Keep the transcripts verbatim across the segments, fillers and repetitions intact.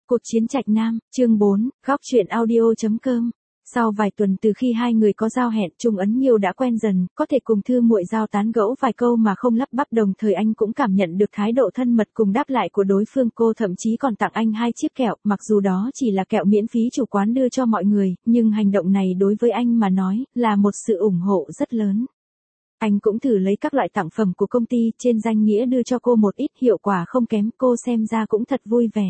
Cuộc chiến Trạch Nam, chương bốn, góc truyện audio chấm com. Sau vài tuần từ khi hai người có giao hẹn, Trung Ấn Nghiêu đã quen dần, có thể cùng Thư Muội Giao tán gẫu vài câu mà không lắp bắp, đồng thời anh cũng cảm nhận được thái độ thân mật cùng đáp lại của đối phương. Cô thậm chí còn tặng anh hai chiếc kẹo, mặc dù đó chỉ là kẹo miễn phí chủ quán đưa cho mọi người, nhưng hành động này đối với anh mà nói, là một sự ủng hộ rất lớn. Anh cũng thử lấy các loại tặng phẩm của công ty, trên danh nghĩa đưa cho cô một ít, hiệu quả không kém, cô xem ra cũng thật vui vẻ.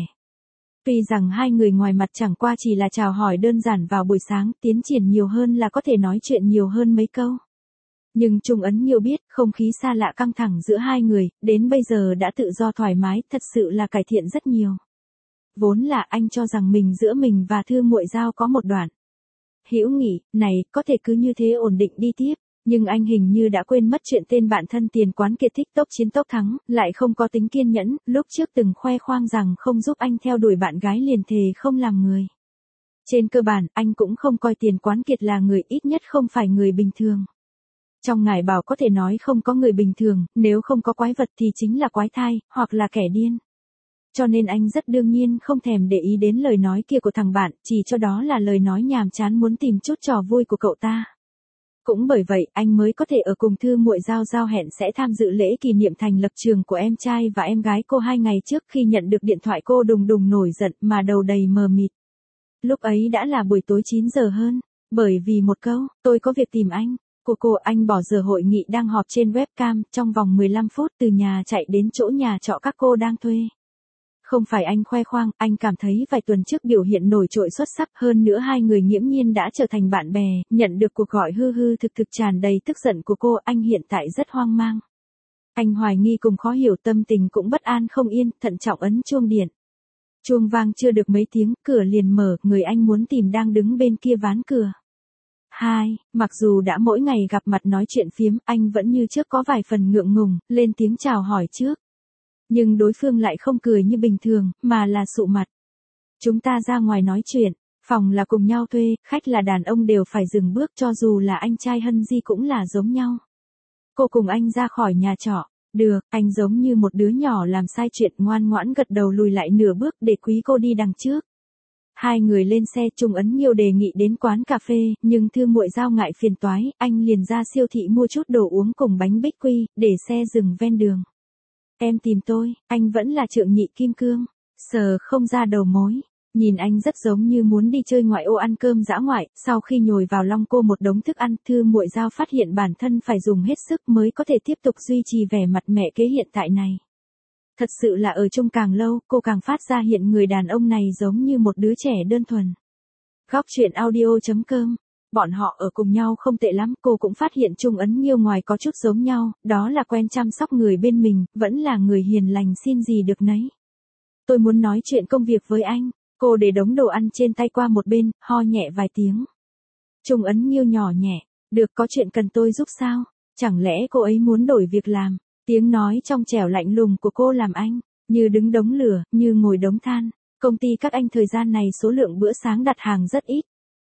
Tuy rằng hai người ngoài mặt chẳng qua chỉ là chào hỏi đơn giản vào buổi sáng, tiến triển nhiều hơn là có thể nói chuyện nhiều hơn mấy câu. Nhưng Trung Ấn Nghiêu biết, không khí xa lạ căng thẳng giữa hai người, đến bây giờ đã tự do thoải mái, thật sự là cải thiện rất nhiều. Vốn là anh cho rằng mình giữa mình và Thư Muội Giao có một đoạn hữu nghị này, có thể cứ như thế ổn định đi tiếp. Nhưng anh hình như đã quên mất chuyện tên bạn thân tiền quán kia thích tốc chiến tốc thắng, lại không có tính kiên nhẫn, lúc trước từng khoe khoang rằng không giúp anh theo đuổi bạn gái liền thề không làm người. Trên cơ bản, anh cũng không coi tiền quán kiệt là người, ít nhất không phải người bình thường. Trong ngài bảo có thể nói không có người bình thường, nếu không có quái vật thì chính là quái thai, hoặc là kẻ điên. Cho nên anh rất đương nhiên không thèm để ý đến lời nói kia của thằng bạn, chỉ cho đó là lời nói nhàm chán muốn tìm chút trò vui của cậu ta. Cũng bởi vậy, anh mới có thể ở cùng Thư Muội Giao giao hẹn sẽ tham dự lễ kỷ niệm thành lập trường của em trai và em gái cô hai ngày trước. Khi nhận được điện thoại cô đùng đùng nổi giận mà đầu đầy mờ mịt. Lúc ấy đã là buổi tối chín giờ hơn, bởi vì một câu, tôi có việc tìm anh, của cô. Anh bỏ giờ hội nghị đang họp trên webcam, trong vòng mười lăm phút từ nhà chạy đến chỗ nhà trọ các cô đang thuê. Không phải anh khoe khoang, anh cảm thấy vài tuần trước biểu hiện nổi trội xuất sắc, hơn nữa hai người nghiễm nhiên đã trở thành bạn bè. Nhận được cuộc gọi hư hư thực thực tràn đầy tức giận của cô, anh hiện tại rất hoang mang. Anh hoài nghi cùng khó hiểu, tâm tình cũng bất an không yên, thận trọng ấn chuông điện. Chuông vang chưa được mấy tiếng, cửa liền mở, người anh muốn tìm đang đứng bên kia ván cửa. Hai, mặc dù đã mỗi ngày gặp mặt nói chuyện phiếm, anh vẫn như trước có vài phần ngượng ngùng, lên tiếng chào hỏi trước. Nhưng đối phương lại không cười như bình thường, mà là sụ mặt. Chúng ta ra ngoài nói chuyện, phòng là cùng nhau thuê, khách là đàn ông đều phải dừng bước, cho dù là anh trai Hân Di cũng là giống nhau. Cô cùng anh ra khỏi nhà trọ, được, anh giống như một đứa nhỏ làm sai chuyện, ngoan ngoãn gật đầu lùi lại nửa bước để quý cô đi đằng trước. Hai người lên xe, Trung Ấn Nghiêu đề nghị đến quán cà phê, nhưng Thư Muội Giao ngại phiền toái, anh liền ra siêu thị mua chút đồ uống cùng bánh bích quy, để xe dừng ven đường. Em tìm tôi, anh vẫn là trượng nhị kim cương, sờ không ra đầu mối, nhìn anh rất giống như muốn đi chơi ngoại ô ăn cơm dã ngoại. Sau khi nhồi vào long cô một đống thức ăn, Thư Muội Giao phát hiện bản thân phải dùng hết sức mới có thể tiếp tục duy trì vẻ mặt mẹ kế hiện tại này. Thật sự là ở chung càng lâu, cô càng phát ra hiện người đàn ông này giống như một đứa trẻ đơn thuần. Góc truyện audio chấm com. Bọn họ ở cùng nhau không tệ lắm, cô cũng phát hiện Trung Ấn Nghiêu ngoài có chút giống nhau, đó là quen chăm sóc người bên mình, vẫn là người hiền lành, xin gì được nấy. Tôi muốn nói chuyện công việc với anh, cô để đống đồ ăn trên tay qua một bên, ho nhẹ vài tiếng. Trung Ấn Nghiêu nhỏ nhẹ, được, có chuyện cần tôi giúp sao, chẳng lẽ cô ấy muốn đổi việc làm, tiếng nói trong trẻo lạnh lùng của cô làm anh, như đứng đống lửa, như ngồi đống than. Công ty các anh thời gian này số lượng bữa sáng đặt hàng rất ít.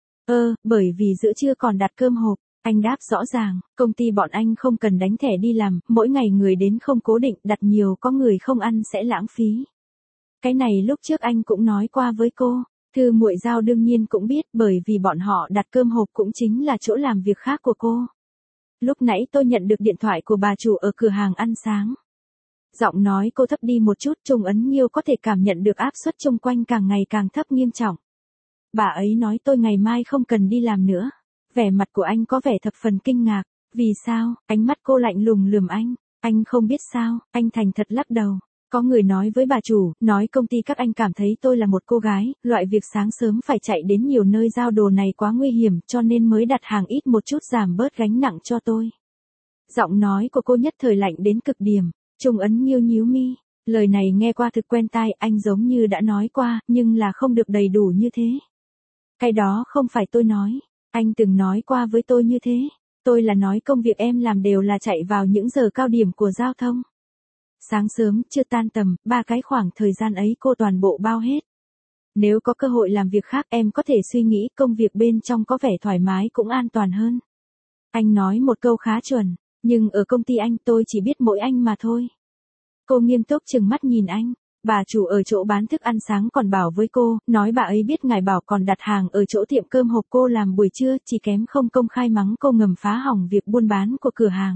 Ơ, bởi vì giữa trưa còn đặt cơm hộp, anh đáp rõ ràng, công ty bọn anh không cần đánh thẻ đi làm, mỗi ngày người đến không cố định, đặt nhiều có người không ăn sẽ lãng phí. Cái này lúc trước anh cũng nói qua với cô, Thư Muội Giao đương nhiên cũng biết, bởi vì bọn họ đặt cơm hộp cũng chính là chỗ làm việc khác của cô. Lúc nãy tôi nhận được điện thoại của bà chủ ở cửa hàng ăn sáng. Giọng nói cô thấp đi một chút, Trung Ấn Nghiêu có thể cảm nhận được áp suất chung quanh càng ngày càng thấp nghiêm trọng. Bà ấy nói tôi ngày mai không cần đi làm nữa. Vẻ mặt của anh có vẻ thập phần kinh ngạc. Vì sao? Ánh mắt cô lạnh lùng lườm anh. Anh không biết sao? Anh thành thật lắc đầu. Có người nói với bà chủ, nói công ty các anh cảm thấy tôi là một cô gái, loại việc sáng sớm phải chạy đến nhiều nơi giao đồ này quá nguy hiểm, cho nên mới đặt hàng ít một chút giảm bớt gánh nặng cho tôi. Giọng nói của cô nhất thời lạnh đến cực điểm. Trung Ấn Nghiêu nhíu mi. Lời này nghe qua thực quen tai, anh giống như đã nói qua, nhưng là không được đầy đủ như thế. Cái đó không phải tôi nói, anh từng nói qua với tôi như thế. Tôi là nói công việc em làm đều là chạy vào những giờ cao điểm của giao thông. Sáng sớm, chưa tan tầm, ba cái khoảng thời gian ấy cô toàn bộ bao hết. Nếu có cơ hội làm việc khác em có thể suy nghĩ, công việc bên trong có vẻ thoải mái cũng an toàn hơn. Anh nói một câu khá chuẩn, nhưng ở công ty anh tôi chỉ biết mỗi anh mà thôi. Cô nghiêm túc trừng mắt nhìn anh, Bà chủ ở chỗ bán thức ăn sáng còn bảo với cô, nói bà ấy biết ngài bảo còn đặt hàng ở chỗ tiệm cơm hộp cô làm buổi trưa, chỉ kém không công khai mắng cô ngầm phá hỏng việc buôn bán của cửa hàng.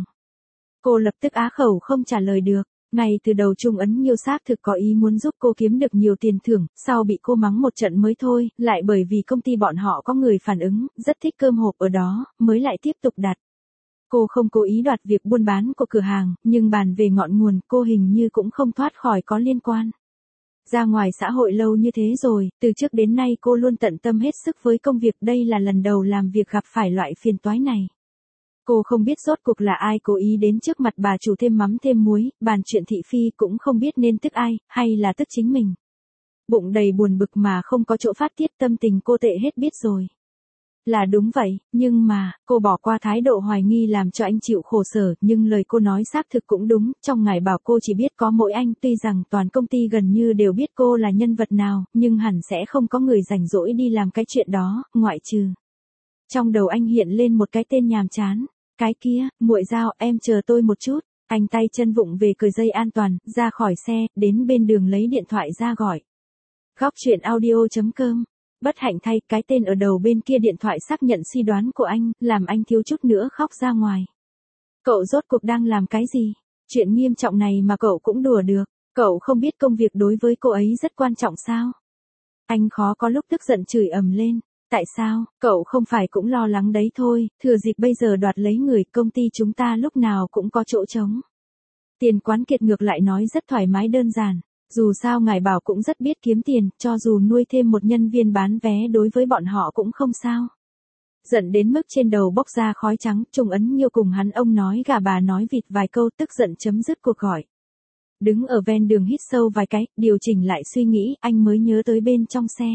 Cô lập tức á khẩu không trả lời được. Ngay từ đầu Trung Ấn Nhiêu xác thực có ý muốn giúp cô kiếm được nhiều tiền thưởng, sau bị cô mắng một trận mới thôi, lại bởi vì công ty bọn họ có người phản ứng, rất thích cơm hộp ở đó, mới lại tiếp tục đặt. Cô không cố ý đoạt việc buôn bán của cửa hàng, nhưng bàn về ngọn nguồn, cô hình như cũng không thoát khỏi có liên quan. Ra ngoài xã hội lâu như thế rồi, từ trước đến nay cô luôn tận tâm hết sức với công việc, đây là lần đầu làm việc gặp phải loại phiền toái này. Cô không biết rốt cuộc là ai cố ý đến trước mặt bà chủ thêm mắm thêm muối, bàn chuyện thị phi cũng không biết nên tức ai, hay là tức chính mình. Bụng đầy buồn bực mà không có chỗ phát tiết, tâm tình cô tệ hết biết rồi. Là đúng vậy, nhưng mà, cô bỏ qua thái độ hoài nghi làm cho anh chịu khổ sở, nhưng lời cô nói xác thực cũng đúng, trong ngài bảo cô chỉ biết có mỗi anh, tuy rằng toàn công ty gần như đều biết cô là nhân vật nào, nhưng hẳn sẽ không có người rảnh rỗi đi làm cái chuyện đó, ngoại trừ. Trong đầu anh hiện lên một cái tên nhàm chán, cái kia, muội Giao, em chờ tôi một chút, anh tay chân vụng về cởi dây an toàn, ra khỏi xe, đến bên đường lấy điện thoại ra gọi. Góc chuyện audio chấm com. Bất hạnh thay, cái tên ở đầu bên kia điện thoại xác nhận suy đoán của anh, làm anh thiếu chút nữa khóc ra ngoài. Cậu rốt cuộc đang làm cái gì? Chuyện nghiêm trọng này mà cậu cũng đùa được, cậu không biết công việc đối với cô ấy rất quan trọng sao? Anh khó có lúc tức giận chửi ầm lên. Tại sao, cậu không phải cũng lo lắng đấy thôi, thừa dịp bây giờ đoạt lấy người, công ty chúng ta lúc nào cũng có chỗ trống. Tiền Quán Kiệt ngược lại nói rất thoải mái đơn giản. Dù sao ngài bảo cũng rất biết kiếm tiền, cho dù nuôi thêm một nhân viên bán vé đối với bọn họ cũng không sao. Giận đến mức trên đầu bốc ra khói trắng, Trung Ấn Nhiêu cùng hắn ông nói gà bà nói vịt vài câu, tức giận chấm dứt cuộc gọi. Đứng ở ven đường hít sâu vài cái, điều chỉnh lại suy nghĩ, anh mới nhớ tới bên trong xe.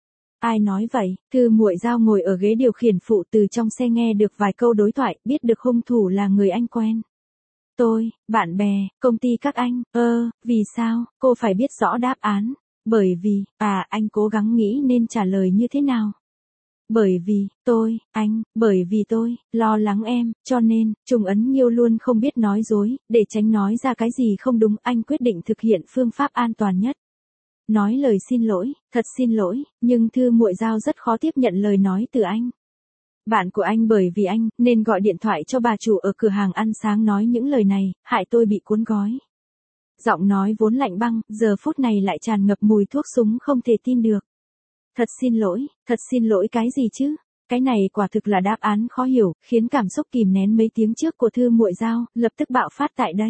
Ai nói vậy? Thư muội Giao ngồi ở ghế điều khiển phụ, từ trong xe nghe được vài câu đối thoại, biết được hung thủ là người anh quen. Tôi, bạn bè, công ty các anh, ơ, vì sao, cô phải biết rõ đáp án. Bởi vì, à, anh cố gắng nghĩ nên trả lời như thế nào. Bởi vì, tôi, anh, bởi vì tôi, lo lắng em, cho nên, Trung Ấn Nhiêu luôn không biết nói dối, để tránh nói ra cái gì không đúng, anh quyết định thực hiện phương pháp an toàn nhất. Nói lời xin lỗi, thật xin lỗi, nhưng Thư muội Giao rất khó tiếp nhận lời nói từ anh. Bạn của anh bởi vì anh, nên gọi điện thoại cho bà chủ ở cửa hàng ăn sáng nói những lời này, hại tôi bị cuốn gói. Giọng nói vốn lạnh băng, giờ phút này lại tràn ngập mùi thuốc súng không thể tin được. Thật xin lỗi, thật xin lỗi cái gì chứ? Cái này quả thực là đáp án khó hiểu, khiến cảm xúc kìm nén mấy tiếng trước của Thư muội Giao, lập tức bạo phát tại đây.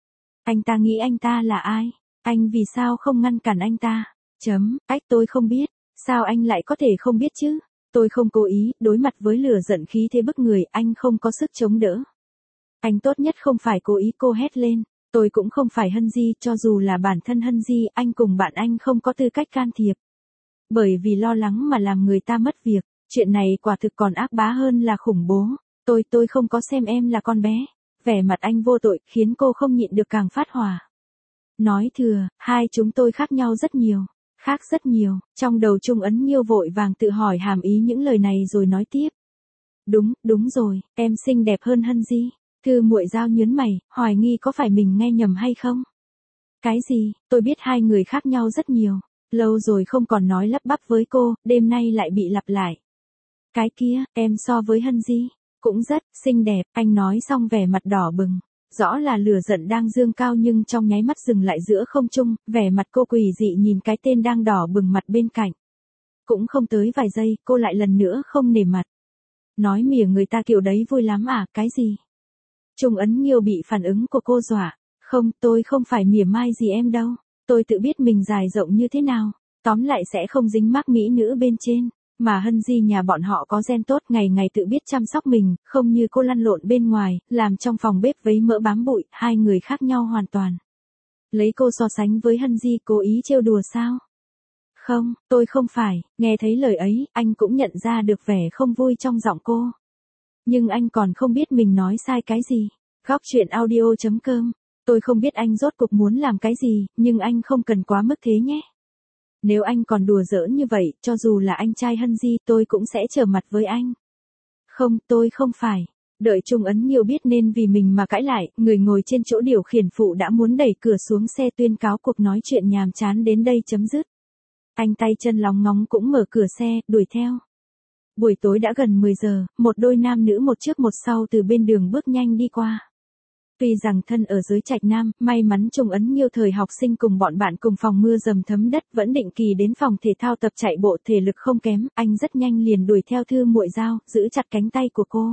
Anh ta nghĩ anh ta là ai? Anh vì sao không ngăn cản anh ta? Chấm, ách tôi không biết, sao anh lại có thể không biết chứ? Tôi không cố ý, đối mặt với lửa giận khí thế bức người, anh không có sức chống đỡ. Anh tốt nhất không phải cố ý, cô hét lên. Tôi cũng không phải Hân Di, cho dù là bản thân Hân Di, anh cùng bạn anh không có tư cách can thiệp. Bởi vì lo lắng mà làm người ta mất việc, chuyện này quả thực còn ác bá hơn là khủng bố. Tôi, tôi không có xem em là con bé. Vẻ mặt anh vô tội, khiến cô không nhịn được càng phát hỏa. Nói thừa, hai chúng tôi khác nhau rất nhiều. Khác rất nhiều, trong đầu Trung Ấn Nhiêu vội vàng tự hỏi hàm ý những lời này rồi nói tiếp. Đúng, đúng rồi, em xinh đẹp hơn Hân Di. Thư muội Giao nhớn mày, hoài nghi có phải mình nghe nhầm hay không? Cái gì, tôi biết hai người khác nhau rất nhiều. Lâu rồi không còn nói lắp bắp với cô, đêm nay lại bị lặp lại. Cái kia, em so với Hân Di, cũng rất xinh đẹp, anh nói xong vẻ mặt đỏ bừng. Rõ là lửa giận đang dương cao nhưng trong nháy mắt dừng lại giữa không trung, vẻ mặt cô quỷ dị nhìn cái tên đang đỏ bừng mặt bên cạnh. Cũng không tới vài giây, cô lại lần nữa không nể mặt. Nói mỉa người ta kiểu đấy vui lắm à, cái gì? Trung Ấn Nhiêu bị phản ứng của cô dọa. Không, tôi không phải mỉa mai gì em đâu. Tôi tự biết mình dài rộng như thế nào. Tóm lại sẽ không dính mác mỹ nữ bên trên. Mà Hân Di nhà bọn họ có gen tốt, ngày ngày tự biết chăm sóc mình, không như cô lăn lộn bên ngoài, làm trong phòng bếp vấy mỡ bám bụi, hai người khác nhau hoàn toàn. Lấy cô so sánh với Hân Di, cố ý trêu đùa sao? Không, tôi không phải, nghe thấy lời ấy, anh cũng nhận ra được vẻ không vui trong giọng cô. Nhưng anh còn không biết mình nói sai cái gì. Góc chuyện audio chấm com. Tôi không biết anh rốt cuộc muốn làm cái gì, nhưng anh không cần quá mức thế nhé. Nếu anh còn đùa giỡn như vậy, cho dù là anh trai Hân Di, tôi cũng sẽ trở mặt với anh. Không, tôi không phải. Đợi Trung Ấn Nhiêu biết nên vì mình mà cãi lại, người ngồi trên chỗ điều khiển phụ đã muốn đẩy cửa xuống xe tuyên cáo cuộc nói chuyện nhàm chán đến đây chấm dứt. Anh tay chân lóng ngóng cũng mở cửa xe, đuổi theo. Buổi tối đã gần mười giờ, một đôi nam nữ một trước một sau từ bên đường bước nhanh đi qua. Tuy rằng thân ở giới trạch nam, may mắn Trung Ấn Nhiêu thời học sinh cùng bọn bạn cùng phòng mưa dầm thấm đất vẫn định kỳ đến phòng thể thao tập chạy bộ thể lực không kém, anh rất nhanh liền đuổi theo Thư Muội Giao, giữ chặt cánh tay của cô.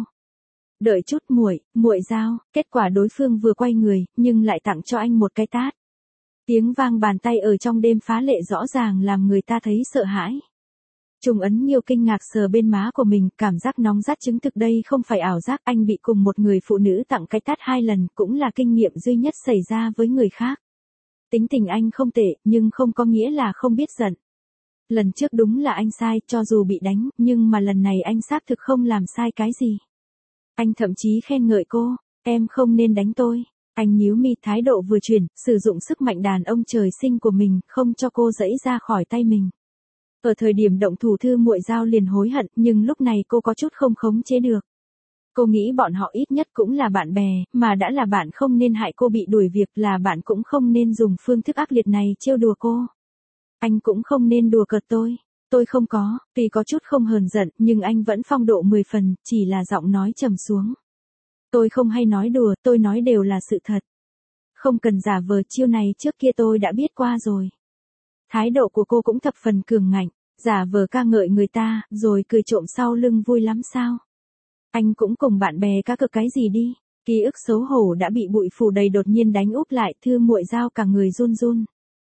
Đợi chút muội, Muội Giao, kết quả đối phương vừa quay người, nhưng lại tặng cho anh một cái tát. Tiếng vang bàn tay ở trong đêm phá lệ rõ ràng làm người ta thấy sợ hãi. Trung Ấn Nhiêu kinh ngạc sờ bên má của mình, cảm giác nóng rát chứng thực đây không phải ảo giác, anh bị cùng một người phụ nữ tặng cái tát hai lần, cũng là kinh nghiệm duy nhất xảy ra với người khác. Tính tình anh không tệ, nhưng không có nghĩa là không biết giận. Lần trước đúng là anh sai, cho dù bị đánh, nhưng mà lần này anh xác thực không làm sai cái gì. Anh thậm chí khen ngợi cô, em không nên đánh tôi. Anh nhíu mi, thái độ vừa chuyển, sử dụng sức mạnh đàn ông trời sinh của mình, không cho cô giãy ra khỏi tay mình. Ở thời điểm động thủ Thư Muội Giao liền hối hận, nhưng lúc này cô có chút không khống chế được. Cô nghĩ bọn họ ít nhất cũng là bạn bè, mà đã là bạn không nên hại cô bị đuổi việc, là bạn cũng không nên dùng phương thức ác liệt này trêu đùa cô. Anh cũng không nên đùa cợt tôi. Tôi không có, tuy có chút không hờn giận, nhưng anh vẫn phong độ mười phần, chỉ là giọng nói trầm xuống. Tôi không hay nói đùa, tôi nói đều là sự thật. Không cần giả vờ, chiêu này trước kia tôi đã biết qua rồi. Thái độ của cô cũng thập phần cường ngạnh, giả vờ ca ngợi người ta, rồi cười trộm sau lưng vui lắm sao? Anh cũng cùng bạn bè cá cược cái gì đi? Ký ức xấu hổ đã bị bụi phủ đầy đột nhiên đánh úp lại, Thư Muội Giao cả người run run.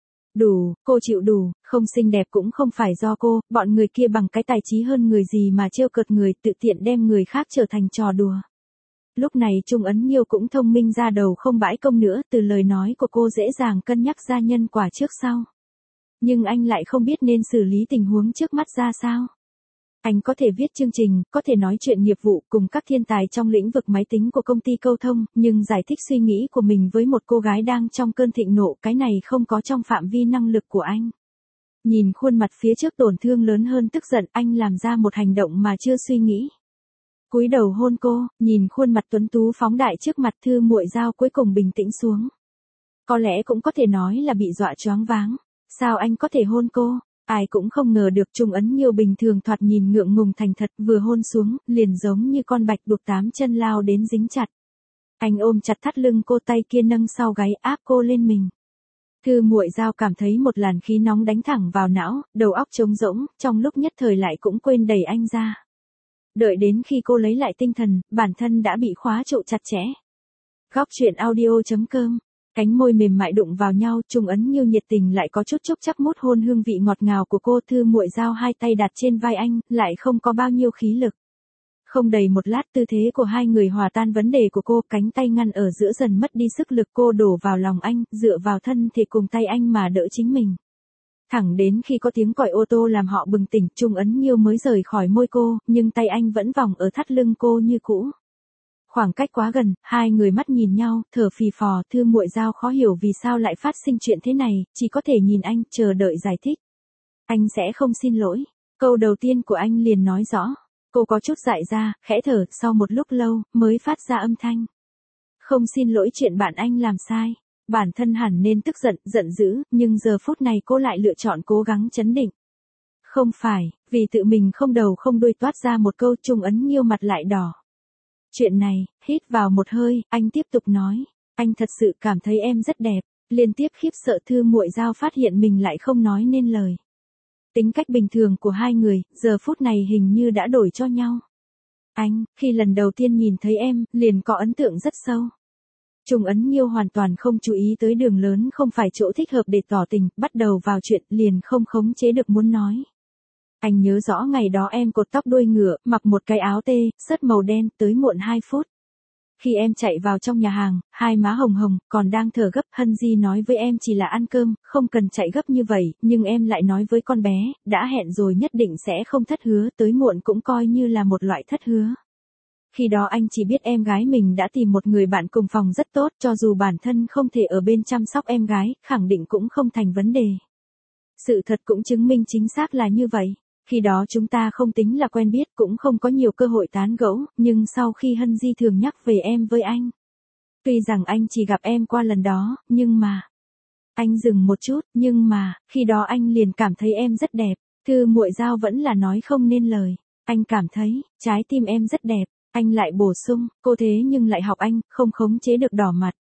Đủ, cô chịu đủ, không xinh đẹp cũng không phải do cô, bọn người kia bằng cái tài trí hơn người gì mà trêu cợt người, tự tiện đem người khác trở thành trò đùa. Lúc này Trung Ấn Nhiêu cũng thông minh ra đầu không bãi công nữa, từ lời nói của cô dễ dàng cân nhắc ra nhân quả trước sau. Nhưng anh lại không biết nên xử lý tình huống trước mắt ra sao. Anh có thể viết chương trình, có thể nói chuyện nghiệp vụ cùng các thiên tài trong lĩnh vực máy tính của công ty câu thông, nhưng giải thích suy nghĩ của mình với một cô gái đang trong cơn thịnh nộ, cái này không có trong phạm vi năng lực của anh. Nhìn khuôn mặt phía trước tổn thương lớn hơn tức giận, anh làm ra một hành động mà chưa suy nghĩ. Cúi đầu hôn cô, nhìn khuôn mặt tuấn tú phóng đại trước mặt, Thư Muội Giao cuối cùng bình tĩnh xuống. Có lẽ cũng có thể nói là bị dọa choáng váng. Sao anh có thể hôn cô? Ai cũng không ngờ được Trung Ấn Nhiêu bình thường thoạt nhìn ngượng ngùng thành thật, vừa hôn xuống, liền giống như con bạch tuộc tám chân lao đến dính chặt. Anh ôm chặt thắt lưng cô, tay kia nâng sau gáy áp cô lên mình. Thư Muội Giao cảm thấy một làn khí nóng đánh thẳng vào não, đầu óc trống rỗng, trong lúc nhất thời lại cũng quên đẩy anh ra. Đợi đến khi cô lấy lại tinh thần, bản thân đã bị khóa trụ chặt chẽ. Góc truyện audio chấm com. Cánh môi mềm mại đụng vào nhau, Trung Ấn Nhiêu nhiệt tình lại có chút chốc chắp mút hôn hương vị ngọt ngào của cô. Thư Muội Giao hai tay đặt trên vai anh, lại không có bao nhiêu khí lực. Không đầy một lát tư thế của hai người hòa tan vấn đề của cô, cánh tay ngăn ở giữa dần mất đi sức lực, cô đổ vào lòng anh, dựa vào thân thể cùng tay anh mà đỡ chính mình. Thẳng đến khi có tiếng còi ô tô làm họ bừng tỉnh, Trung Ấn Nhiêu mới rời khỏi môi cô, nhưng tay anh vẫn vòng ở thắt lưng cô như cũ. Khoảng cách quá gần, hai người mắt nhìn nhau, thở phì phò, Thư Muội Giao khó hiểu vì sao lại phát sinh chuyện thế này, chỉ có thể nhìn anh, chờ đợi giải thích. Anh sẽ không xin lỗi. Câu đầu tiên của anh liền nói rõ. Cô có chút dại ra, khẽ thở, sau một lúc lâu, mới phát ra âm thanh. Không xin lỗi chuyện bạn anh làm sai. Bản thân hẳn nên tức giận, giận dữ, nhưng giờ phút này cô lại lựa chọn cố gắng trấn định. Không phải, vì tự mình không đầu không đuôi toát ra một câu, Trung Ấn Nhiêu mặt lại đỏ. Chuyện này, hít vào một hơi, anh tiếp tục nói. Anh thật sự cảm thấy em rất đẹp. Liên tiếp khiếp sợ, Thư Muội Giao phát hiện mình lại không nói nên lời. Tính cách bình thường của hai người, giờ phút này hình như đã đổi cho nhau. Anh, khi lần đầu tiên nhìn thấy em, liền có ấn tượng rất sâu. Trung Ấn Nhiêu hoàn toàn không chú ý tới đường lớn không phải chỗ thích hợp để tỏ tình, bắt đầu vào chuyện, liền không khống chế được muốn nói. Anh nhớ rõ ngày đó em cột tóc đuôi ngựa, mặc một cái áo tê, sớt màu đen, tới muộn hai phút. Khi em chạy vào trong nhà hàng, hai má hồng hồng, còn đang thở gấp, Hân Di nói với em chỉ là ăn cơm, không cần chạy gấp như vậy, nhưng em lại nói với con bé, đã hẹn rồi nhất định sẽ không thất hứa, tới muộn cũng coi như là một loại thất hứa. Khi đó anh chỉ biết em gái mình đã tìm một người bạn cùng phòng rất tốt, cho dù bản thân không thể ở bên chăm sóc em gái, khẳng định cũng không thành vấn đề. Sự thật cũng chứng minh chính xác là như vậy. Khi đó chúng ta không tính là quen biết, cũng không có nhiều cơ hội tán gẫu, nhưng sau khi Hân Di thường nhắc về em với anh. Tuy rằng anh chỉ gặp em qua lần đó, nhưng mà... Anh dừng một chút, nhưng mà, khi đó anh liền cảm thấy em rất đẹp. Thư muội Giao vẫn là nói không nên lời. Anh cảm thấy, trái tim em rất đẹp. Anh lại bổ sung, cô thế nhưng lại học anh, không khống chế được đỏ mặt.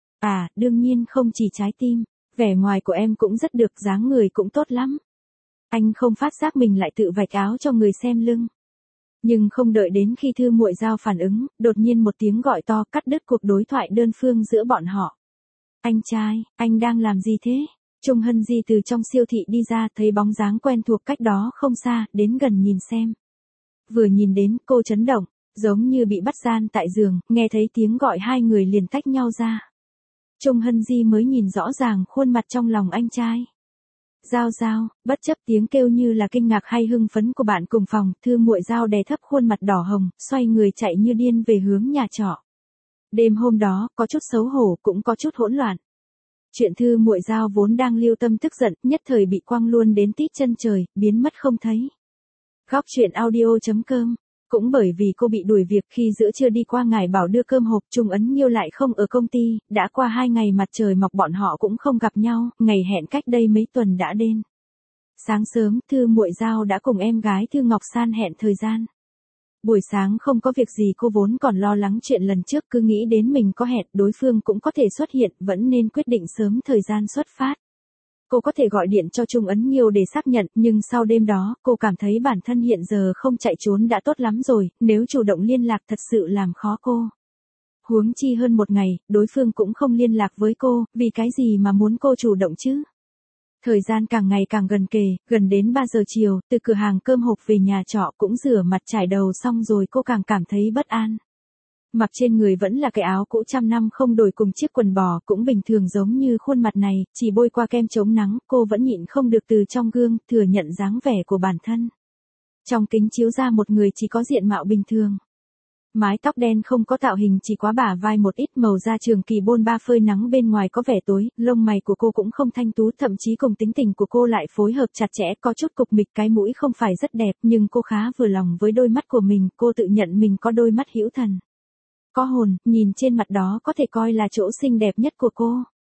À, đương nhiên không chỉ trái tim. Vẻ ngoài của em cũng rất được, dáng người cũng tốt lắm. Anh không phát giác mình lại tự vạch áo cho người xem lưng. Nhưng không đợi đến khi Thư muội Giao phản ứng, đột nhiên một tiếng gọi to cắt đứt cuộc đối thoại đơn phương giữa bọn họ. Anh trai, anh đang làm gì thế? Trung Hân Di từ trong siêu thị đi ra, thấy bóng dáng quen thuộc cách đó không xa, đến gần nhìn xem. Vừa nhìn đến, cô chấn động, giống như bị bắt gian tại giường, nghe thấy tiếng gọi hai người liền tách nhau ra. Trung Hân Di mới nhìn rõ ràng khuôn mặt trong lòng anh trai. Giao Giao, bất chấp tiếng kêu như là kinh ngạc hay hưng phấn của bạn cùng phòng, Thư muội Giao đè thấp khuôn mặt đỏ hồng, xoay người chạy như điên về hướng nhà trọ. Đêm hôm đó, có chút xấu hổ, cũng có chút hỗn loạn. Chuyện Thư muội Giao vốn đang lưu tâm tức giận, nhất thời bị quăng luôn đến tít chân trời, biến mất không thấy. Góc truyện audio chấm com. Cũng bởi vì cô bị đuổi việc khi giữa trưa đi qua Ngải Bảo đưa cơm hộp, Trung Ấn Nhiêu lại không ở công ty, đã qua hai ngày mặt trời mọc bọn họ cũng không gặp nhau, ngày hẹn cách đây mấy tuần đã đến. Sáng sớm, Thư muội Giao đã cùng em gái Thư Ngọc San hẹn thời gian. Buổi sáng không có việc gì, cô vốn còn lo lắng chuyện lần trước, cứ nghĩ đến mình có hẹn, đối phương cũng có thể xuất hiện, vẫn nên quyết định sớm thời gian xuất phát. Cô có thể gọi điện cho Trung Ấn Nhiêu để xác nhận, nhưng sau đêm đó, cô cảm thấy bản thân hiện giờ không chạy trốn đã tốt lắm rồi, nếu chủ động liên lạc thật sự làm khó cô. Huống chi hơn một ngày, đối phương cũng không liên lạc với cô, vì cái gì mà muốn cô chủ động chứ? Thời gian càng ngày càng gần kề, gần đến ba giờ chiều, từ cửa hàng cơm hộp về nhà trọ cũng rửa mặt trải đầu xong rồi cô càng cảm thấy bất an. Mặc trên người vẫn là cái áo cũ trăm năm không đổi cùng chiếc quần bò cũng bình thường giống như khuôn mặt này, chỉ bôi qua kem chống nắng, cô vẫn nhịn không được từ trong gương, thừa nhận dáng vẻ của bản thân. Trong kính chiếu ra một người chỉ có diện mạo bình thường. Mái tóc đen không có tạo hình, chỉ quá bả vai một ít, màu da trường kỳ bôn ba phơi nắng bên ngoài có vẻ tối, lông mày của cô cũng không thanh tú, thậm chí cùng tính tình của cô lại phối hợp chặt chẽ, có chút cục mịch, cái mũi không phải rất đẹp, nhưng cô khá vừa lòng với đôi mắt của mình, cô tự nhận mình có đôi mắt hữu thần. Có hồn, nhìn trên mặt đó có thể coi là chỗ xinh đẹp nhất của cô.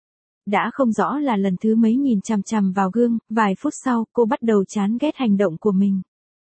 Đã không rõ là lần thứ mấy nhìn chằm chằm vào gương, vài phút sau, cô bắt đầu chán ghét hành động của mình.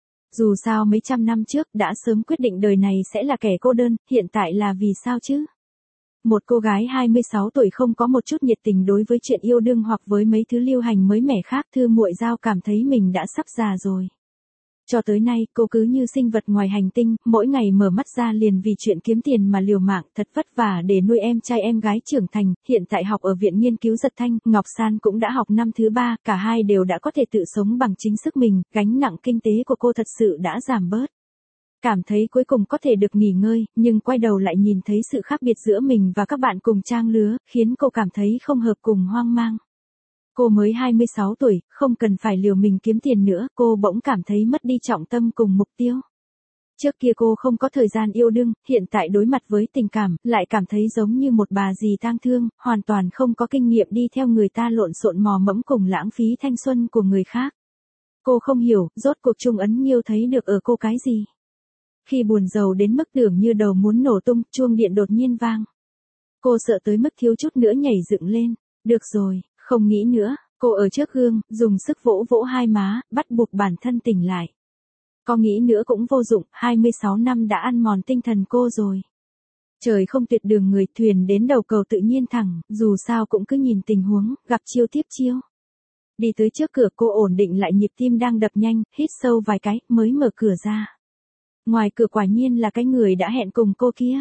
Dù sao mấy trăm năm trước đã sớm quyết định đời này sẽ là kẻ cô đơn, hiện tại là vì sao chứ? Một cô gái hai mươi sáu tuổi không có một chút nhiệt tình đối với chuyện yêu đương hoặc với mấy thứ lưu hành mới mẻ khác, Thư muội Giao cảm thấy mình đã sắp già rồi. Cho tới nay, cô cứ như sinh vật ngoài hành tinh, mỗi ngày mở mắt ra liền vì chuyện kiếm tiền mà liều mạng, thật vất vả để nuôi em trai em gái trưởng thành, hiện tại học ở Viện Nghiên cứu Giật Thanh, Ngọc San cũng đã học năm thứ ba, cả hai đều đã có thể tự sống bằng chính sức mình, gánh nặng kinh tế của cô thật sự đã giảm bớt. Cảm thấy cuối cùng có thể được nghỉ ngơi, nhưng quay đầu lại nhìn thấy sự khác biệt giữa mình và các bạn cùng trang lứa, khiến cô cảm thấy không hợp cùng hoang mang. Cô mới hai mươi sáu tuổi, không cần phải liều mình kiếm tiền nữa, cô bỗng cảm thấy mất đi trọng tâm cùng mục tiêu. Trước kia cô không có thời gian yêu đương, hiện tại đối mặt với tình cảm, lại cảm thấy giống như một bà dì tang thương, hoàn toàn không có kinh nghiệm đi theo người ta lộn xộn mò mẫm cùng lãng phí thanh xuân của người khác. Cô không hiểu, rốt cuộc Trung Ấn Nhiêu thấy được ở cô cái gì. Khi buồn rầu đến mức tưởng như đầu muốn nổ tung, chuông điện đột nhiên vang. Cô sợ tới mức thiếu chút nữa nhảy dựng lên. Được rồi. Không nghĩ nữa, cô ở trước gương, dùng sức vỗ vỗ hai má, bắt buộc bản thân tỉnh lại. Có nghĩ nữa cũng vô dụng, hai mươi sáu năm đã ăn mòn tinh thần cô rồi. Trời không tuyệt đường người, thuyền đến đầu cầu tự nhiên thẳng, dù sao cũng cứ nhìn tình huống, gặp chiêu tiếp chiêu. Đi tới trước cửa, cô ổn định lại nhịp tim đang đập nhanh, hít sâu vài cái, mới mở cửa ra. Ngoài cửa quả nhiên là cái người đã hẹn cùng cô kia.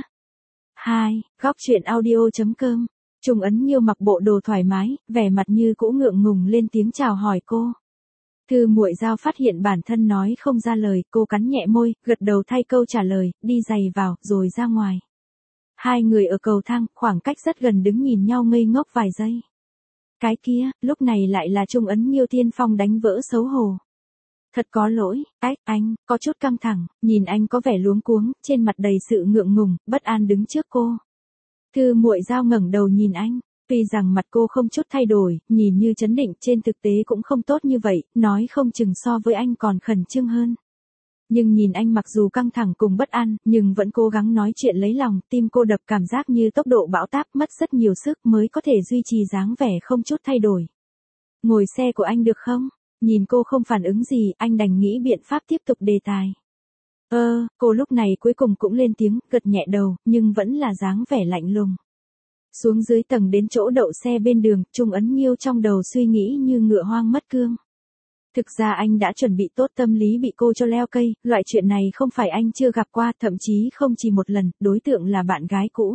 Hai, góc truyện audio chấm com. Trung Ấn Nhiêu mặc bộ đồ thoải mái, vẻ mặt như cũ ngượng ngùng lên tiếng chào hỏi cô. Thư muội Giao phát hiện bản thân nói không ra lời, cô cắn nhẹ môi, gật đầu thay câu trả lời, đi giày vào, rồi ra ngoài. Hai người ở cầu thang, khoảng cách rất gần đứng nhìn nhau ngây ngốc vài giây. Cái kia, lúc này lại là Trung Ấn Nhiêu tiên phong đánh vỡ xấu hổ. Thật có lỗi, ách, anh, có chút căng thẳng, nhìn anh có vẻ luống cuống, trên mặt đầy sự ngượng ngùng, bất an đứng trước cô. Thư muội Giao ngẩng đầu nhìn anh, Tuy rằng mặt cô không chút thay đổi, nhìn như trấn định, trên thực tế cũng không tốt như vậy, nói không chừng so với anh còn khẩn trương hơn. Nhưng nhìn anh mặc dù căng thẳng cùng bất an, nhưng vẫn cố gắng nói chuyện lấy lòng, tim cô đập cảm giác như tốc độ bão táp, mất rất nhiều sức mới có thể duy trì dáng vẻ không chút thay đổi. Ngồi xe của anh được không? Nhìn cô không phản ứng gì, anh đành nghĩ biện pháp tiếp tục đề tài. Ơ, cô lúc này cuối cùng cũng lên tiếng, gật nhẹ đầu, nhưng vẫn là dáng vẻ lạnh lùng. Xuống dưới tầng đến chỗ đậu xe bên đường, Trung Ấn Nghiêu trong đầu suy nghĩ như ngựa hoang mất cương. Thực ra anh đã chuẩn bị tốt tâm lý bị cô cho leo cây, loại chuyện này không phải anh chưa gặp qua, thậm chí không chỉ một lần, đối tượng là bạn gái cũ.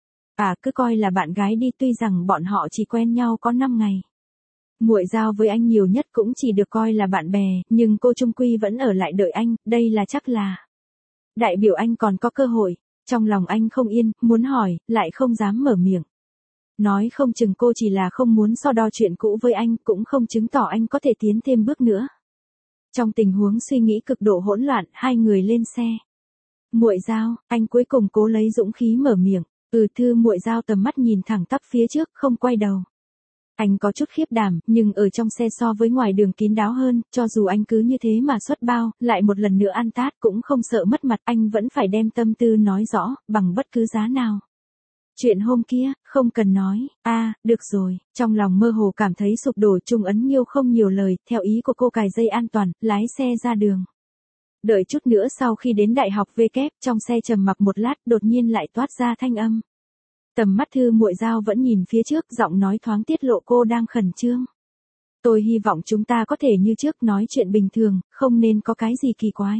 À, cứ coi là bạn gái đi, tuy rằng bọn họ chỉ quen nhau có năm ngày. Muội giao với anh nhiều nhất cũng chỉ được coi là bạn bè, nhưng cô chung quy vẫn ở lại đợi anh, đây là chắc là đại biểu anh còn có cơ hội. Trong lòng anh không yên, muốn hỏi, lại không dám mở miệng. Nói không chừng cô chỉ là không muốn so đo chuyện cũ với anh, cũng không chứng tỏ anh có thể tiến thêm bước nữa. Trong tình huống suy nghĩ cực độ hỗn loạn, hai người lên xe. Muội giao, anh cuối cùng cố lấy dũng khí mở miệng. Ừ, Thư Muội giao tầm mắt nhìn thẳng tắp phía trước, không quay đầu. Anh có chút khiếp đảm, nhưng ở trong xe so với ngoài đường kín đáo hơn, cho dù anh cứ như thế mà xuất bao, lại một lần nữa ăn tát cũng không sợ mất mặt, anh vẫn phải đem tâm tư nói rõ, bằng bất cứ giá nào. Chuyện hôm kia, không cần nói, a à, được rồi, trong lòng mơ hồ cảm thấy sụp đổ. Trung Ấn Nghiêu không nhiều lời, theo ý của cô cài dây an toàn, lái xe ra đường. Đợi chút nữa sau khi đến đại học V kép, trong xe trầm mặc một lát, đột nhiên lại toát ra thanh âm. Tầm mắt Thư Muội giao vẫn nhìn phía trước, giọng nói thoáng tiết lộ cô đang khẩn trương. Tôi hy vọng chúng ta có thể như trước nói chuyện bình thường, không nên có cái gì kỳ quái.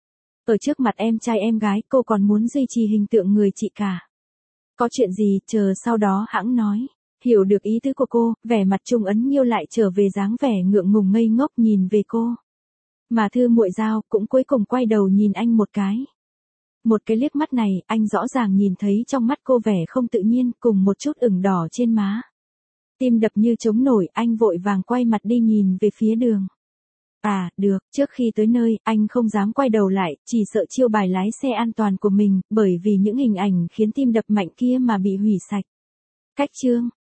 Ở trước mặt em trai em gái, cô còn muốn duy trì hình tượng người chị cả. Có chuyện gì, chờ sau đó hãng nói. Hiểu được ý tứ của cô, vẻ mặt Trung Ấn Nghiêu lại trở về dáng vẻ ngượng ngùng ngây ngốc nhìn về cô. Mà Thư Muội giao cũng cuối cùng quay đầu nhìn anh một cái. Một cái liếc mắt này, anh rõ ràng nhìn thấy trong mắt cô vẻ không tự nhiên, cùng một chút ửng đỏ trên má. Tim đập như trống nổi, anh vội vàng quay mặt đi nhìn về phía đường. À, được, trước khi tới nơi, anh không dám quay đầu lại, chỉ sợ chiêu bài lái xe an toàn của mình, bởi vì những hình ảnh khiến tim đập mạnh kia mà bị hủy sạch. Cách chương